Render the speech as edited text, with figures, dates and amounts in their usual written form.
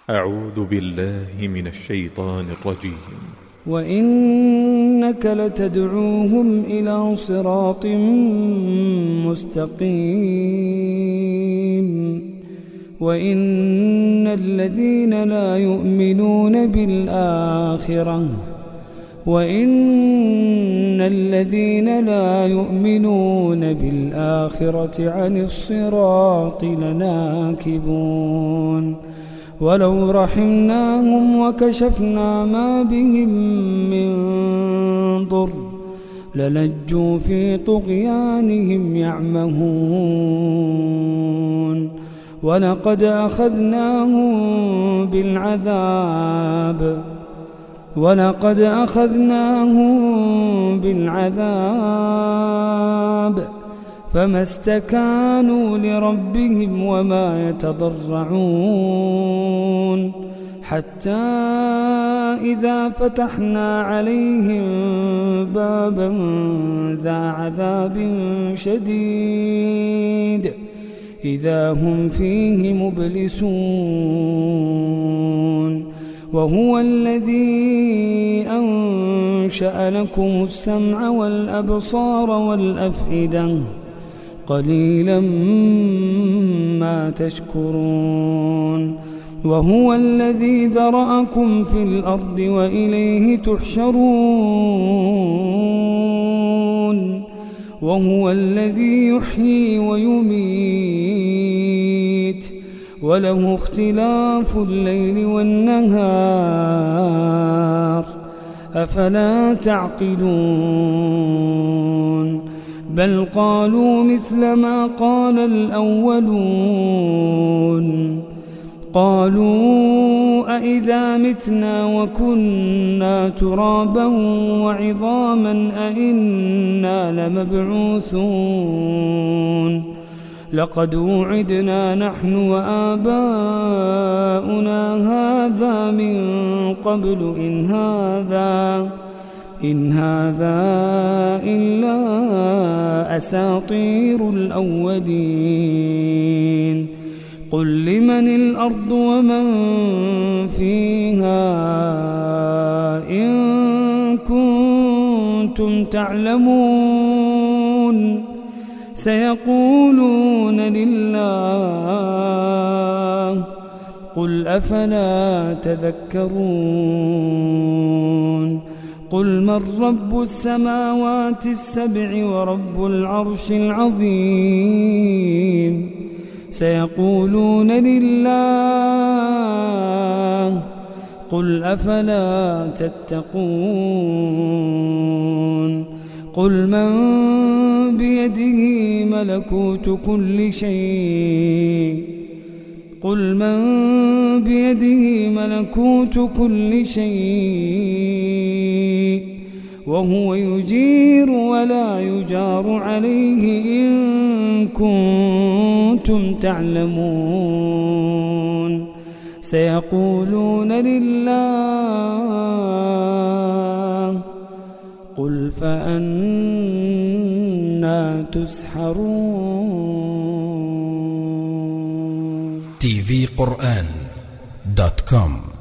أعوذ بالله من الشيطان الرجيم. وإنك لتدعوهم إلى صراط مستقيم وإن الذين لا يؤمنون بالآخرة عن الصراط لناكبون ولو رحمناهم وكشفنا ما بهم من ضر للجوا في طغيانهم يعمهون ولقد أخذناهم بالعذاب فما استكانوا لربهم وما يتضرعون حتى إذا فتحنا عليهم بابا ذا عذاب شديد إذا هم فيه مبلسون وهو الذي أنشأ لكم السمع والأبصار والأفئدة قليلا ما تشكرون وهو الذي ذرأكم في الأرض وإليه تحشرون وهو الذي يحيي ويميت وله اختلاف الليل والنهار أفلا تعقلون بل قالوا مثل ما قال الأولون قالوا أئذا متنا وكنا ترابا وعظاما أئنا لمبعوثون لقد وعدنا نحن وآباؤنا هذا من قبل إن هذا إلا أساطير الأولين قل لمن الأرض ومن فيها إن كنتم تعلمون سيقولون لله قل أفلا تذكرون قل من رب السماوات السبع ورب العرش العظيم سيقولون لله قل أفلا تتقون قل من بيده ملكوت كل شيء وهو يجير ولا يجار عليه إن كنتم تعلمون سيقولون لله قل فأنا تسحرون tvquran.com